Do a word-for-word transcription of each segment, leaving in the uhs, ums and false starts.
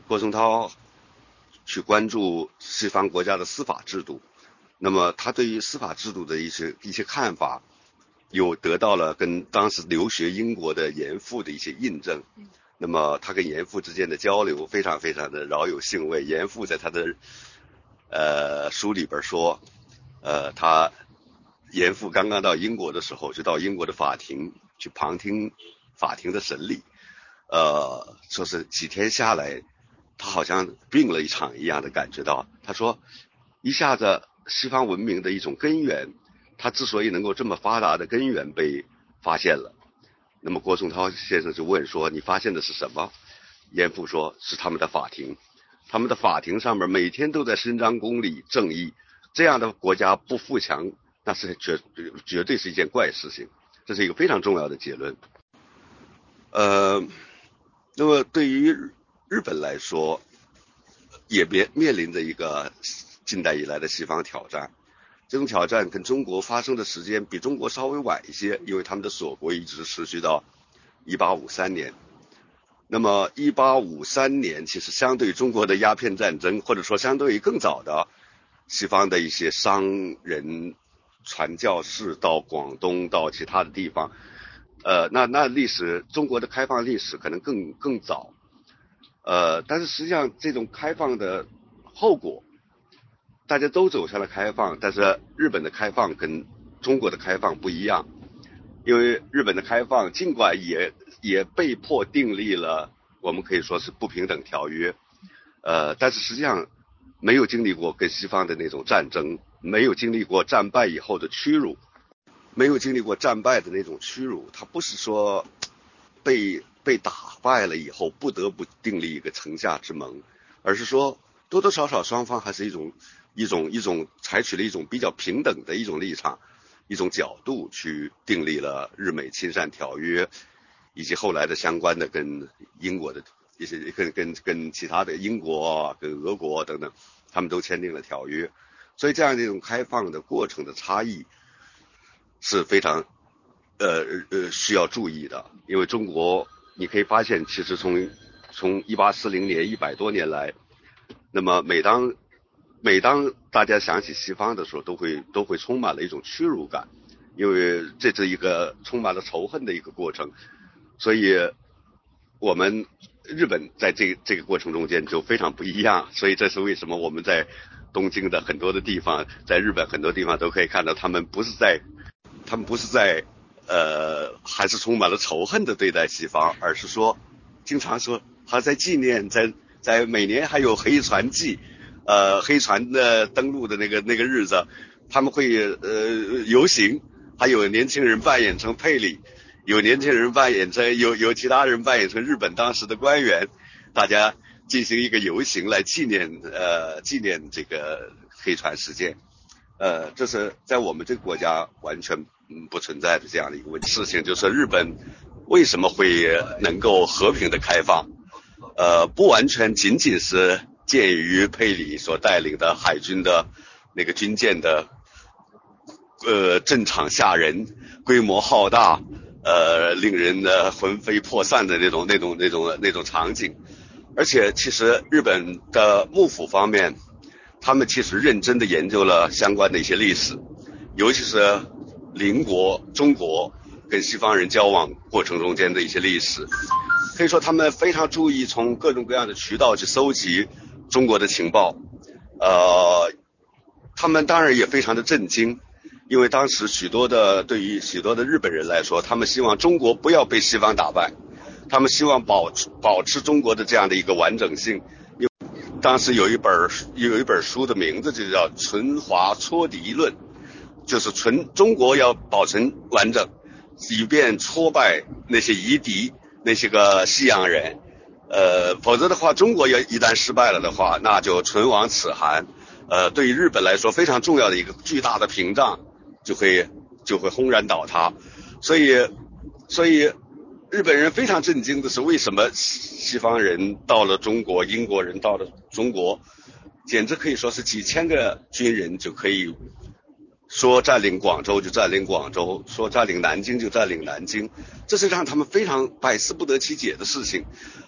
郭松涛去关注西方国家的司法制度，那么他对于司法制度的一些一些看法，又得到了跟当时留学英国的严复的一些印证。那么他跟严复之间的交流非常非常的饶有兴味。严复在他的呃书里边说，呃他严复刚刚到英国的时候，就到英国的法庭去旁听法庭的审理，呃说是几天下来，他好像病了一场一样的感觉到。他说一下子西方文明的一种根源，它之所以能够这么发达的根源被发现了。那么郭松涛先生就问说，你发现的是什么？严复说，是他们的法庭，他们的法庭上面每天都在伸张公理正义，这样的国家不富强，那是绝绝对是一件怪事情，这是一个非常重要的结论。呃，那么对于日本来说，也别面临着一个近代以来的西方挑战。这种挑战跟中国发生的时间比中国稍微晚一些，因为他们的锁国一直持续到一八五三年。那么一八五三年其实相对于中国的鸦片战争，或者说相对于更早的西方的一些商人传教士到广东到其他的地方，呃，那那历史中国的开放历史可能更更早，呃，但是实际上这种开放的后果，大家都走向了开放，但是日本的开放跟中国的开放不一样，因为日本的开放尽管也也被迫订立了我们可以说是不平等条约，呃，但是实际上没有经历过跟西方的那种战争，没有经历过战败以后的屈辱，没有经历过战败的那种屈辱，它不是说被被打败了以后不得不订立一个城下之盟，而是说多多少少双方还是一种一种一种采取了一种比较平等的一种立场，一种角度去订立了日美亲善条约，以及后来的相关的跟英国的一些跟跟跟其他的英国跟俄国等等，他们都签订了条约。所以这样的一种开放的过程的差异是非常呃呃需要注意的。因为中国你可以发现，其实从从一八四零年一百多年来，那么每当每当大家想起西方的时候，都会都会充满了一种屈辱感，因为这是一个充满了仇恨的一个过程。所以我们日本在这这个过程中间就非常不一样，所以这是为什么我们在东京的很多的地方，在日本很多地方都可以看到，他们不是在他们不是在呃还是充满了仇恨的对待西方，而是说经常说他在纪念，在在每年还有黑船祭，呃黑船的登陆的那个那个日子，他们会呃游行，还有年轻人扮演成佩里，有年轻人扮演成有有其他人扮演成日本当时的官员，大家进行一个游行来纪念呃纪念这个黑船事件。呃，这是在我们这个国家完全不存在的这样的一个问题。事情就是日本为什么会能够和平的开放，呃，不完全仅仅是鉴于佩里所带领的海军的那个军舰的呃阵场吓人，规模浩大，呃，令人呢魂飞魄散的那种那种那种那种场景。而且其实日本的幕府方面，他们其实认真的研究了相关的一些历史，尤其是邻国中国跟西方人交往过程中间的一些历史。可以说他们非常注意从各种各样的渠道去搜集中国的情报。呃，他们当然也非常的震惊，因为当时许多的对于许多的日本人来说，他们希望中国不要被西方打败，他们希望保持保持中国的这样的一个完整性。当时有一本有一本书的名字就叫《存华戳敌论》，就是纯中国要保存完整，以便挫败那些夷狄，那些个西洋人。呃，否则的话，中国要一旦失败了的话，那就唇亡齿寒。呃，对于日本来说非常重要的一个巨大的屏障就会就会轰然倒塌。所以，所以日本人非常震惊的是，为什么西方人到了中国，英国人到了中国，简直可以说是几千个军人就可以说占领广州就占领广州，说占领南京就占领南京，这是让他们非常百思不得其解的事情。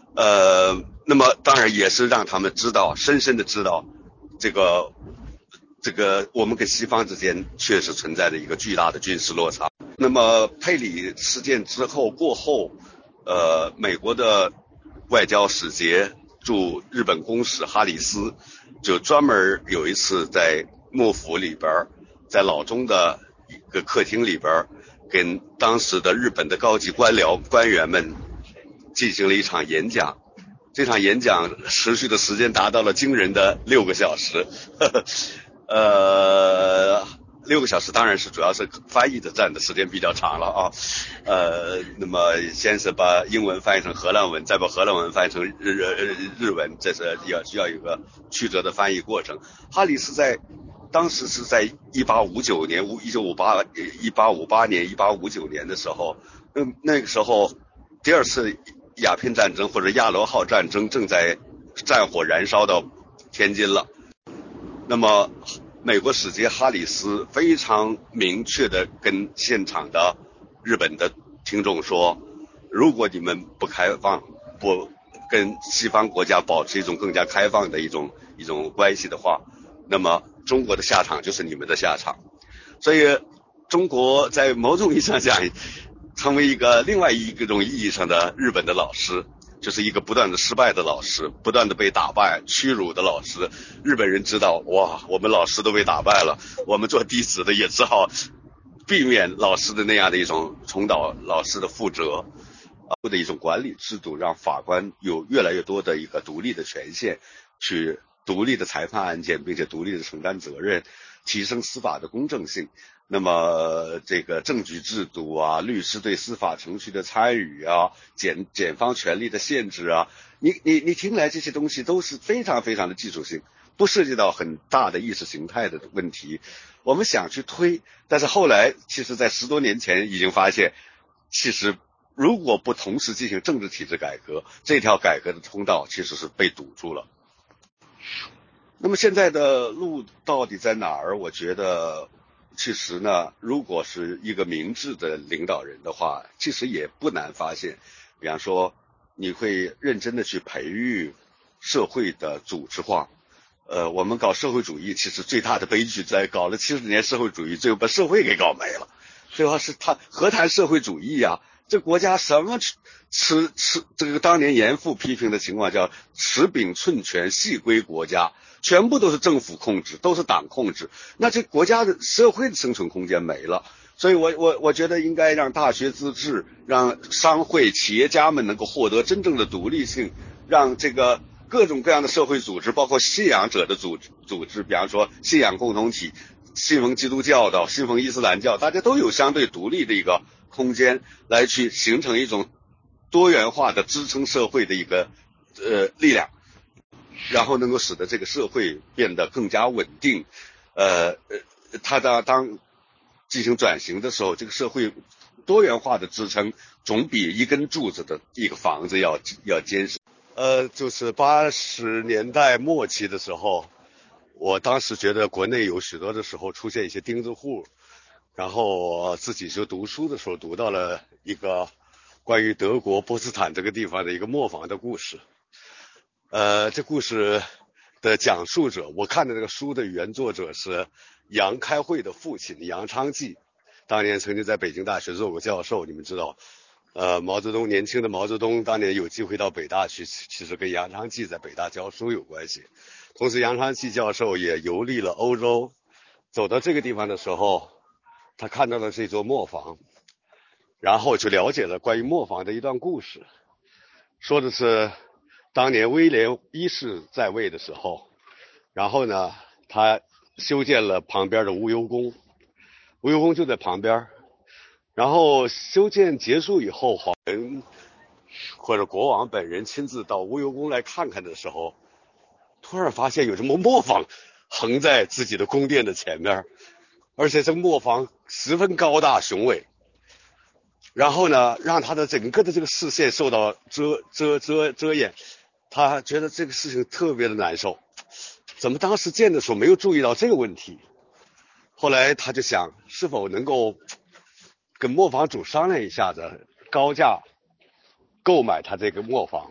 呃，那么当然也是让他们知道，深深的知道，这个这个我们跟西方之间确实存在着一个巨大的军事落差。那么佩里事件之后过后，呃，美国的外交使节驻日本公使哈里斯就专门有一次在幕府里边，在老中的一个客厅里边，跟当时的日本的高级官僚官员们进行了一场演讲。这场演讲持续的时间达到了惊人的六个小时，呵呵呃，六个小时当然是主要是翻译的占的时间比较长了啊，呃，那么先是把英文翻译成荷兰文，再把荷兰文翻译成日日日文，这是要需要有个曲折的翻译过程。哈里斯在当时是在一八五九年、一九五八、一八五八年、一八五九年的时候，那那个时候第二次鸦片战争或者亚罗号战争正在战火燃烧到天津了。那么美国使节哈里斯非常明确的跟现场的日本的听众说，如果你们不开放，不跟西方国家保持一种更加开放的一种一种关系的话，那么中国的下场就是你们的下场。所以中国在某种意义上讲成为一个另外一种意义上的日本的老师，就是一个不断的失败的老师，不断的被打败屈辱的老师。日本人知道，哇，我们老师都被打败了，我们做弟子的也只好避免老师的那样的一种重蹈老师的覆辙的一种管理制度，让法官有越来越多的一个独立的权限，去独立的裁判案件，并且独立的承担责任，提升司法的公正性。那么这个证据制度啊，律师对司法程序的参与啊，检检方权力的限制啊，你你你听来这些东西都是非常非常的技术性，不涉及到很大的意识形态的问题。我们想去推，但是后来其实在十多年前已经发现，其实如果不同时进行政治体制改革，这条改革的通道其实是被堵住了。那么现在的路到底在哪儿？我觉得其实呢，如果是一个明智的领导人的话，其实也不难发现，比方说你会认真的去培育社会的组织化。呃，我们搞社会主义，其实最大的悲剧在搞了七十年社会主义，最后把社会给搞没了。最后是他何谈社会主义呀？这国家什么吃吃这个当年严复批评的情况叫尺柄寸权系归国家，全部都是政府控制，都是党控制，那这国家的社会的生存空间没了。所以我我我觉得应该让大学自治，让商会企业家们能够获得真正的独立性，让这个各种各样的社会组织，包括信仰者的组织组织，比方说信仰共同体，信奉基督教的，信奉伊斯兰教，大家都有相对独立的一个空间，来去形成一种多元化的支撑社会的一个呃力量，然后能够使得这个社会变得更加稳定。呃呃，它当当进行转型的时候，这个社会多元化的支撑总比一根柱子的一个房子要要坚实。呃，就是八十年代末期的时候，我当时觉得国内有许多的时候出现一些钉子户，然后我自己就读书的时候读到了一个关于德国波茨坦这个地方的一个磨坊的故事。呃，这故事的讲述者，我看的这个书的原作者是杨开慧的父亲杨昌济，当年曾经在北京大学做过教授，你们知道。呃，毛泽东年轻的毛泽东当年有机会到北大去，其实跟杨昌济在北大教书有关系。同时，杨昌济教授也游历了欧洲，走到这个地方的时候，他看到了这座磨坊，然后就了解了关于磨坊的一段故事，说的是当年威廉一世在位的时候，然后呢，他修建了旁边的无忧宫，无忧宫就在旁边。然后修建结束以后，皇人或者国王本人亲自到无忧宫来看看的时候，突然发现有什么磨坊横在自己的宫殿的前面，而且这磨坊十分高大雄伟，然后呢，让他的整个的这个视线受到遮遮遮遮掩，他觉得这个事情特别的难受，怎么当时建的时候没有注意到这个问题？后来他就想，是否能够跟磨坊主商量一下子，高价购买他这个磨坊，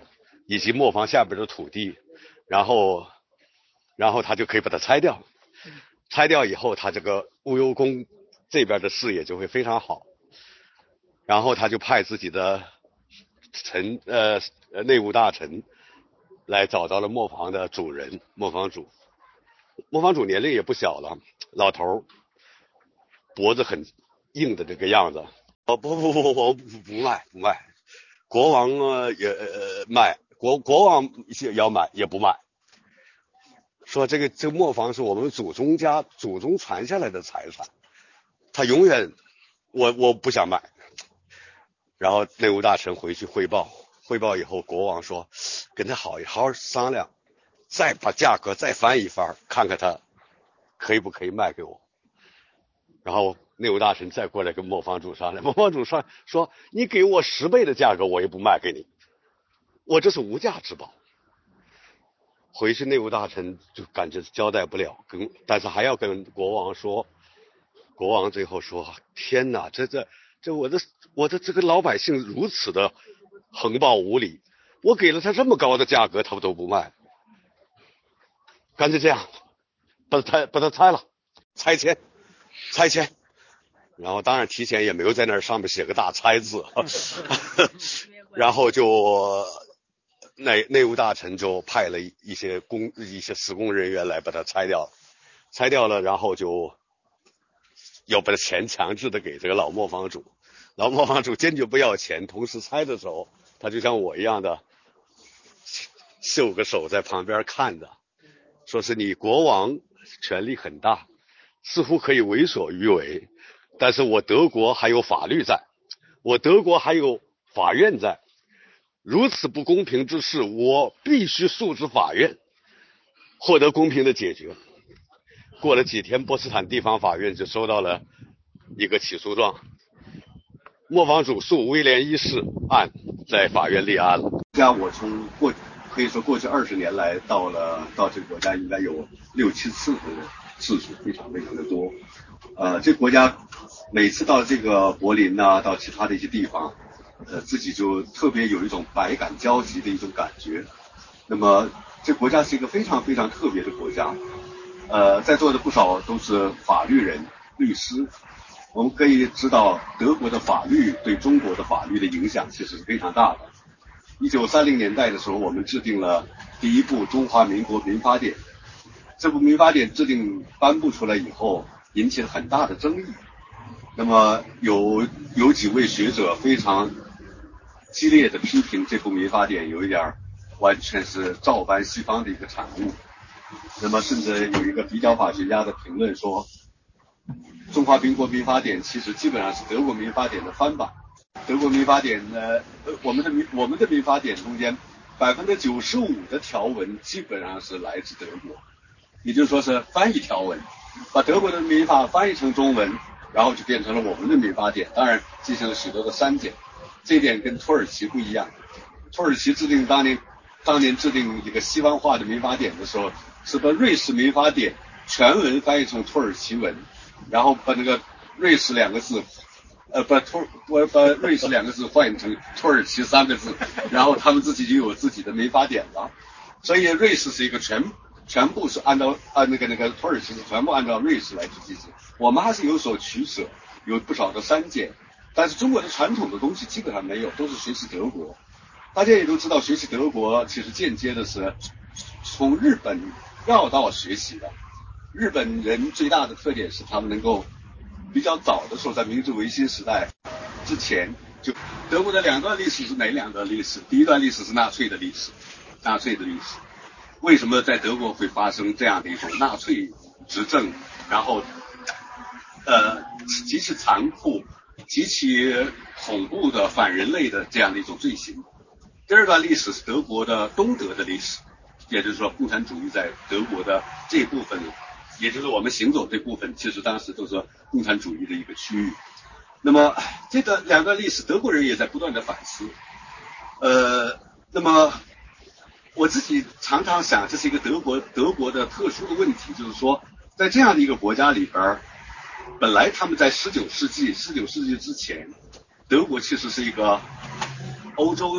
以及磨坊下边的土地，然后然后他就可以把它拆掉，拆掉以后他这个乌尤宫这边的视野就会非常好。然后他就派自己的臣呃内务大臣来找到了磨坊的主人，磨坊主。磨坊主年龄也不小了，老头，脖子很硬的这个样子。哦不不不不不不卖不卖，国王呃也呃卖，国国王也要买也不卖。说这个这个磨坊是我们祖宗家祖宗传下来的财产，他永远我我不想买。然后内务大臣回去汇报，汇报以后，国王说跟他好好好商量，再把价格再翻一番，看看他可以不可以卖给我。然后内务大臣再过来跟磨坊主商量，磨坊主说说你给我十倍的价格，我也不卖给你，我这是无价之宝。回去内务大臣就感觉交代不了，跟但是还要跟国王说。国王最后说：“天哪，这这这我的我的这个老百姓如此的横暴无理，我给了他这么高的价格，他都不卖，干脆这样，把他拆把他拆了，拆迁，拆迁。”然后当然提前也没有在那上面写个大拆字，然后就内内务大臣就派了一些工一些施工人员来把它拆掉，拆掉了，然后就要把钱强制的给这个老磨坊主，老磨坊主坚决不要钱，同时拆的时候，他就像我一样的秀个手在旁边看着，说是你国王权力很大，似乎可以为所欲为，但是我德国还有法律在，我德国还有法院在，如此不公平之事，我必须诉之法院，获得公平的解决。过了几天，波茨坦地方法院就收到了一个起诉状，磨坊主诉威廉一世案在法院立案了。 家我从过可以说过去二十年来到了到这个国家应该有六七次的次数，非常非常的多。呃，这个国家每次到这个柏林呐、啊，到其他的一些地方，呃，自己就特别有一种百感交集的一种感觉。那么，这国家是一个非常非常特别的国家。呃，在座的不少都是法律人、律师。我们可以知道，德国的法律对中国的法律的影响其实是非常大的。一九三零年代的时候，我们制定了第一部中华民国民法典。这部民法典制定颁布出来以后，引起了很大的争议。那么有有几位学者非常激烈的批评这部民法典有一点完全是照搬西方的一个产物。那么甚至有一个比较法学家的评论说，中华民国民法典其实基本上是德国民法典的翻版。德国民法典呢，我们的民我们的民法典中间百分之九十五的条文基本上是来自德国，也就是说是翻译条文，把德国的民法翻译成中文，然后就变成了我们的民法典。当然进行了许多的删减，这一点跟土耳其不一样。土耳其制定当年当年制定一个西方化的民法典的时候，是把瑞士民法典全文翻译成土耳其文，然后把那个瑞士两个字呃，把土我把瑞士两个字换成土耳其三个字，然后他们自己就有自己的民法典了。所以瑞士是一个全全部是按照按那个那个土耳其是全部按照瑞士来去进行，我们还是有所取舍，有不少的删减，但是中国的传统的东西基本上没有，都是学习德国。大家也都知道，学习德国其实间接的是从日本绕道学习的。日本人最大的特点是他们能够比较早的时候，在明治维新时代之前，就德国的两段历史是哪两段历史？第一段历史是纳粹的历史，纳粹的历史。为什么在德国会发生这样的一种纳粹执政，然后呃极其残酷、极其恐怖的反人类的这样的一种罪行？第二段历史是德国的东德的历史，也就是说共产主义在德国的这部分，也就是我们行走这部分，其实当时都是共产主义的一个区域。那么这个两段历史，德国人也在不断的反思。呃，那么我自己常常想，这是一个德国德国的特殊的问题，就是说，在这样的一个国家里边，本来他们在十九世纪十九世纪之前，德国其实是一个欧洲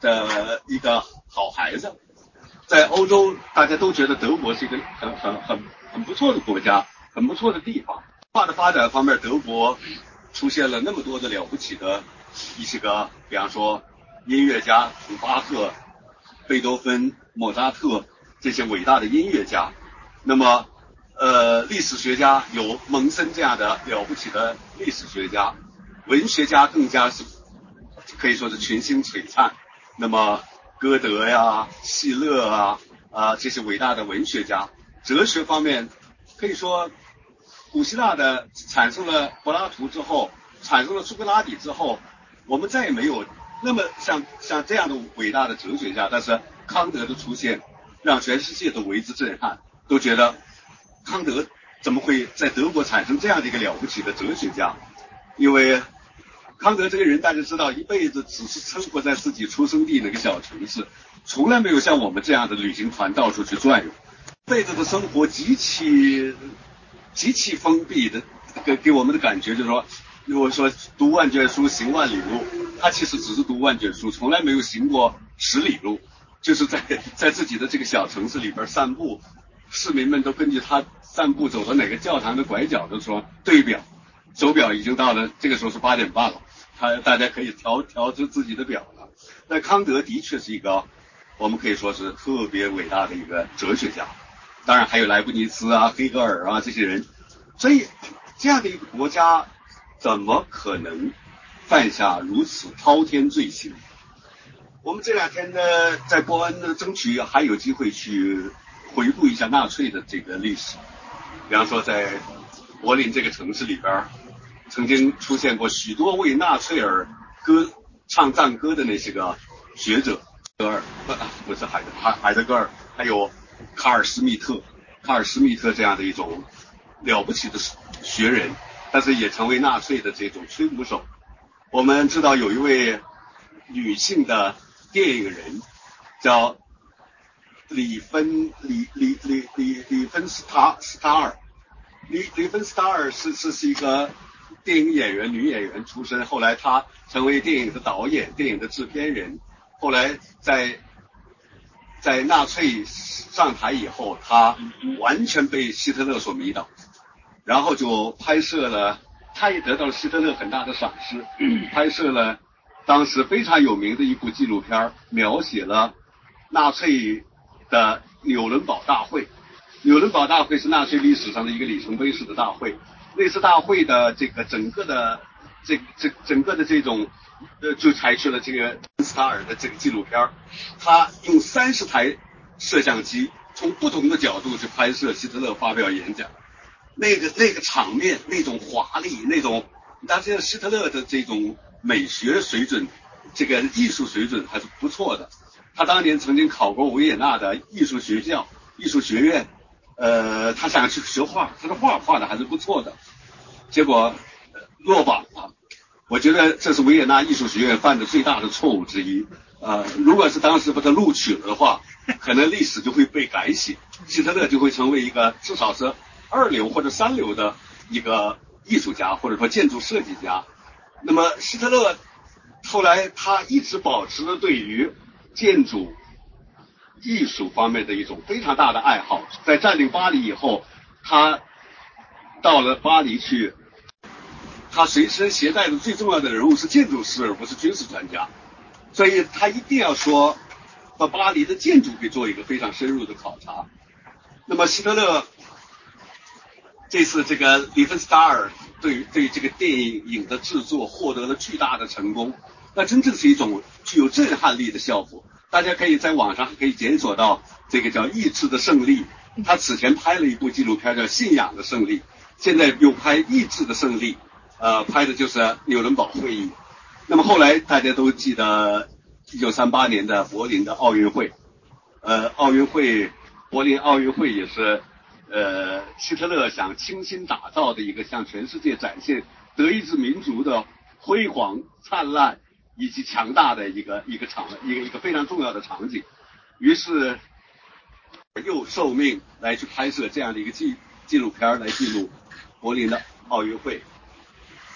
的一个好孩子。在欧洲，大家都觉得德国是一个很很很很不错的国家，很不错的地方。文化的发展方面，德国出现了那么多的了不起的一些个，比方说音乐家，从巴赫、贝多芬、莫扎特这些伟大的音乐家。那么，呃，历史学家有蒙森这样的了不起的历史学家，文学家更加是可以说是群星璀璨。那么歌德呀、希勒啊啊这些伟大的文学家，哲学方面可以说，古希腊的产生了柏拉图之后，产生了苏格拉底之后，我们再也没有那么像像这样的伟大的哲学家。但是康德的出现，让全世界都为之震撼，都觉得康德怎么会在德国产生这样的一个了不起的哲学家？因为康德这个人大家知道，一辈子只是生活在自己出生地那个小城市，从来没有像我们这样的旅行团到处去转悠。一辈子的生活极其极其封闭的，给给我们的感觉就是说，如果说读万卷书行万里路，他其实只是读万卷书，从来没有行过十里路，就是在在自己的这个小城市里边散步。市民们都根据他散步走到哪个教堂的拐角的时候对表，手表已经到了，这个时候是八点半了。他大家可以调调出自己的表了。那康德的确是一个，我们可以说是特别伟大的一个哲学家。当然还有莱布尼茨啊、黑格尔啊这些人。所以这样的一个国家，怎么可能犯下如此滔天罪行？我们这两天呢，在波恩呢，争取还有机会去回顾一下纳粹的这个历史。比方说，在柏林这个城市里边，曾经出现过许多为纳粹尔歌唱赞歌的那些个学者，格尔不不是海德海海德格尔，还有卡尔施密特，卡尔施密特这样的一种了不起的学人，但是也成为纳粹的这种吹鼓手。我们知道有一位女性的电影人叫里芬里里里里里芬斯塔斯塔尔，里里芬斯塔尔是是是一个电影演员，女演员出身，后来她成为电影的导演、电影的制片人。后来在在纳粹上台以后，她完全被希特勒所迷倒，然后就拍摄了，她也得到了希特勒很大的赏识，拍摄了当时非常有名的一部纪录片，描写了纳粹的纽伦堡大会。纽伦堡大会是纳粹历史上的一个里程碑式的大会。那次大会的这个整个的这这整个的这种呃，就采取了这个斯塔尔的这个纪录片，他用三十台摄像机从不同的角度去拍摄希特勒发表演讲。那个那个场面，那种华丽，那种但是希特勒的这种美学水准，这个艺术水准还是不错的。他当年曾经考过维也纳的艺术学校、艺术学院，呃，他想去学画，他的画画的还是不错的，结果、呃、落榜了。我觉得这是维也纳艺术学院犯的最大的错误之一。呃，如果是当时把他录取了的话，可能历史就会被改写，希特勒就会成为一个至少是二流或者三流的一个艺术家，或者说建筑设计家。那么希特勒后来他一直保持了对于建筑艺术方面的一种非常大的爱好。在占领巴黎以后，他到了巴黎去，他随身携带的最重要的人物是建筑师，而不是军事专家。所以他一定要说把巴黎的建筑给做一个非常深入的考察。那么希特勒这次这个里芬斯塔尔对于对于这个电影的制作获得了巨大的成功，那真正是一种具有震撼力的效果。大家可以在网上可以检索到这个叫意志的胜利，他此前拍了一部纪录片叫信仰的胜利，现在又拍意志的胜利，呃，拍的就是纽伦堡会议。那么后来大家都记得一九三八年的柏林的奥运会，呃，奥运会柏林奥运会也是呃，希特勒想倾心打造的一个向全世界展现德意志民族的辉煌、灿烂以及强大的一个一个场一个一个非常重要的场景。于是又受命来去拍摄这样的一个纪纪录片来记录柏林的奥运会。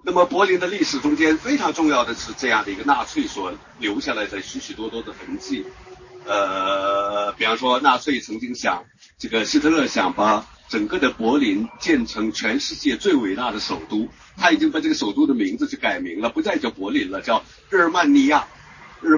那么柏林的历史中间非常重要的是这样的一个纳粹所留下来的许许多多的痕迹。呃，比方说纳粹曾经想，这个希特勒想把整个的柏林建成全世界最伟大的首都，他已经把这个首都的名字就改名了，不再叫柏林了，叫日耳曼尼亚，日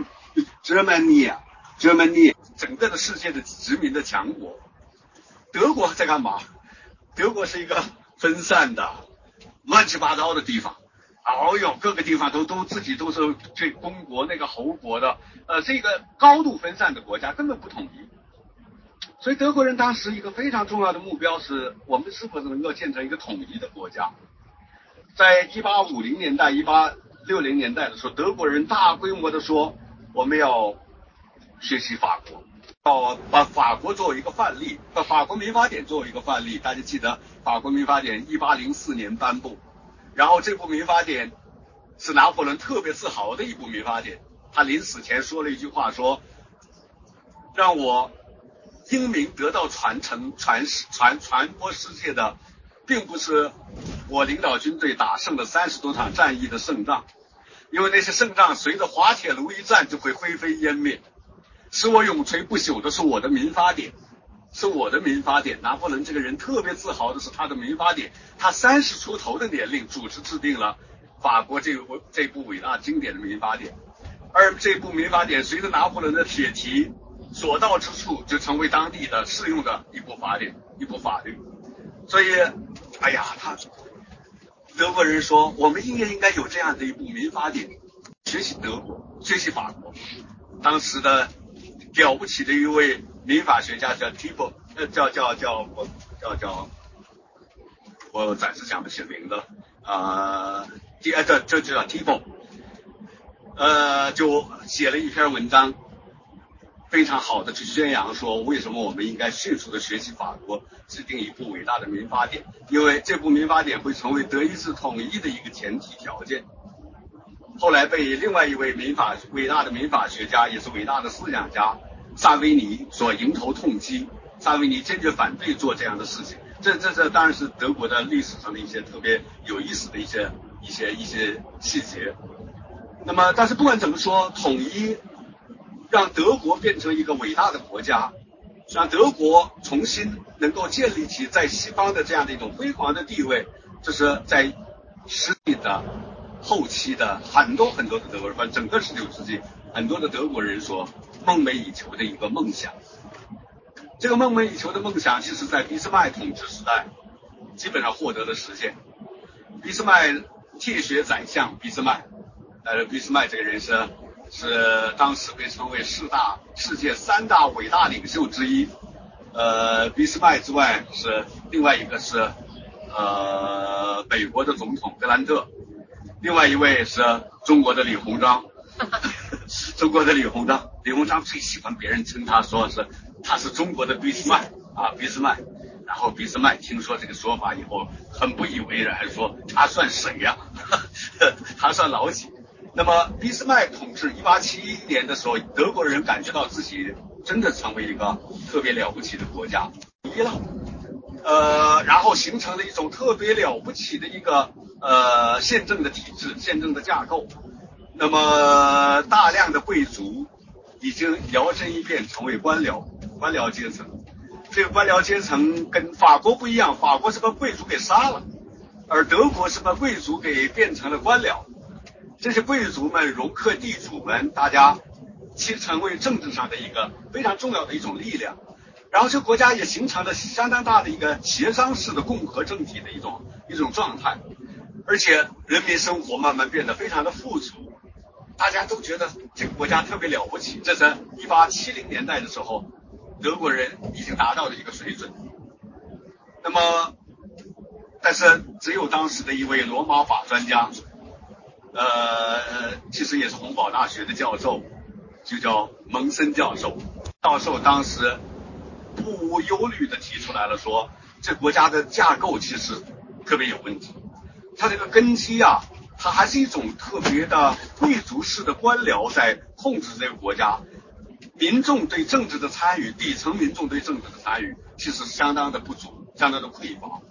Germany Germany 整个的世界的殖民的强国。德国在干嘛？德国是一个分散的乱七八糟的地方，哦哟，各个地方都都自己都是这公国那个侯国的，呃，是一个高度分散的国家，根本不统一。所以德国人当时一个非常重要的目标是，我们是否能够建成一个统一的国家。在一八五零年代、一八六零年代的时候，德国人大规模的说，我们要学习法国，要把法国作为一个范例，把法国民法典作为一个范例。大家记得法国民法典一八零四年颁布，然后这部民法典是拿破仑特别自豪的一部民法典。他临死前说了一句话，说让我英明得到传承传传传播世界的，并不是我领导军队打胜了三十多场战役的胜仗，因为那些胜仗随着滑铁卢一战就会灰飞烟灭，使我永垂不朽的是我的民法典，是我的民法典。拿破仑这个人特别自豪的是他的民法典，他三十出头的年龄主持制定了法国这部这部伟大经典的民法典，而这部民法典随着拿破仑的铁蹄所到之处，就成为当地的适用的一部法典，一部法律。所以，哎呀，他德国人说，我们应该应该有这样的一部民法典，学习德国，学习法国。当时的了不起的一位民法学家叫 Thibaut， 呃，叫叫叫我叫叫，我暂时想不起名字了啊，第呃这这就叫 Thibaut， 呃，就写了一篇文章。非常好的去宣扬说，为什么我们应该迅速的学习法国，制定一部伟大的民法典，因为这部民法典会成为德意志统一的一个前提条件。后来被另外一位民法伟大的民法学家，也是伟大的思想家萨维尼所迎头痛击。萨维尼坚决反对做这样的事情，这这这当然是德国的历史上的一些特别有意思的一些一些一些细节。那么，但是不管怎么说，统一让德国变成一个伟大的国家，让德国重新能够建立起在西方的这样的一种辉煌的地位，这是在十世纪的后期的很多很多的德国人，整个十九世纪很多的德国人所梦寐以求的一个梦想。这个梦寐以求的梦想，其实在俾斯麦统治时代基本上获得了实现。俾斯麦铁血宰相俾斯麦，呃，俾斯麦这个人是是当时被称为世大世界三大伟大领袖之一。呃，俾斯麦之外是另外一个是呃美国的总统格兰特，另外一位是中国的李鸿章。中国的李鸿章，李鸿章最喜欢别人称他说是他是中国的俾斯麦啊，俾斯麦。然后俾斯麦听说这个说法以后，很不以为然，说他算谁呀、啊？他算老几？那么俾斯麦统治一八七一年的时候，德国人感觉到自己真的成为一个特别了不起的国家，一了，呃，然后形成了一种特别了不起的一个呃宪政的体制、宪政的架构。那么大量的贵族已经摇身一变成为官僚，官僚阶层。这个官僚阶层跟法国不一样，法国是把贵族给杀了，而德国是把贵族给变成了官僚。这些贵族们容克地主们，大家其成为政治上的一个非常重要的一种力量。然后这个国家也形成了相当大的一个协商式的共和政体的一种一种状态，而且人民生活慢慢变得非常的富足，大家都觉得这个国家特别了不起。这是一八七零年代的时候，德国人已经达到了一个水准。那么，但是只有当时的一位罗马法专家，呃，其实也是洪堡大学的教授，就叫蒙森教授。教授当时不无忧虑地提出来了，说这国家的架构其实特别有问题。它这个根基啊，它还是一种特别的贵族式的官僚在控制这个国家，民众对政治的参与，底层民众对政治的参与，其实相当的不足，相当的匮乏。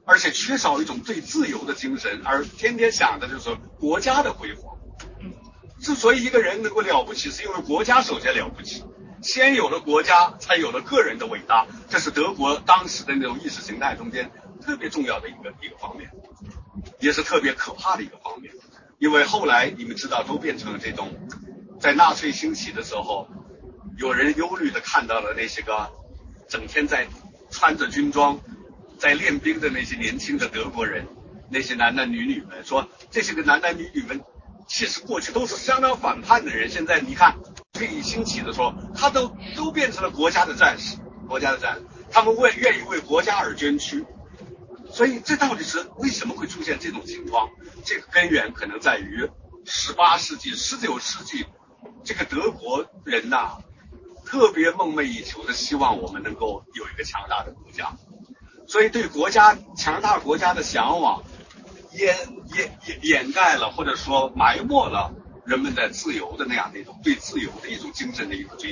而且缺少一种对自由的精神，而天天想的就是国家的辉煌。之所以一个人能够了不起，是因为国家首先了不起，先有了国家，才有了个人的伟大。这是德国当时的那种意识形态中间特别重要的一个一个方面，也是特别可怕的一个方面。因为后来你们知道，都变成了这种，在纳粹兴起的时候，有人忧虑的看到了那些个整天在穿着军装在练兵的那些年轻的德国人，那些男男女女们，说这些个男男女女们其实过去都是相当反叛的人，现在你看这一兴起的时候，他都都变成了国家的战士，国家的战士，他们为愿意为国家而捐躯。所以这到底是为什么会出现这种情况？这个根源可能在于十八世纪、十九世纪，这个德国人呐、啊，特别梦寐以求的希望我们能够有一个强大的国家，所以对国家强大国家的向往，掩掩掩掩盖了或者说埋没了人们的自由的那样的一种对自由的一种精神的一种追求。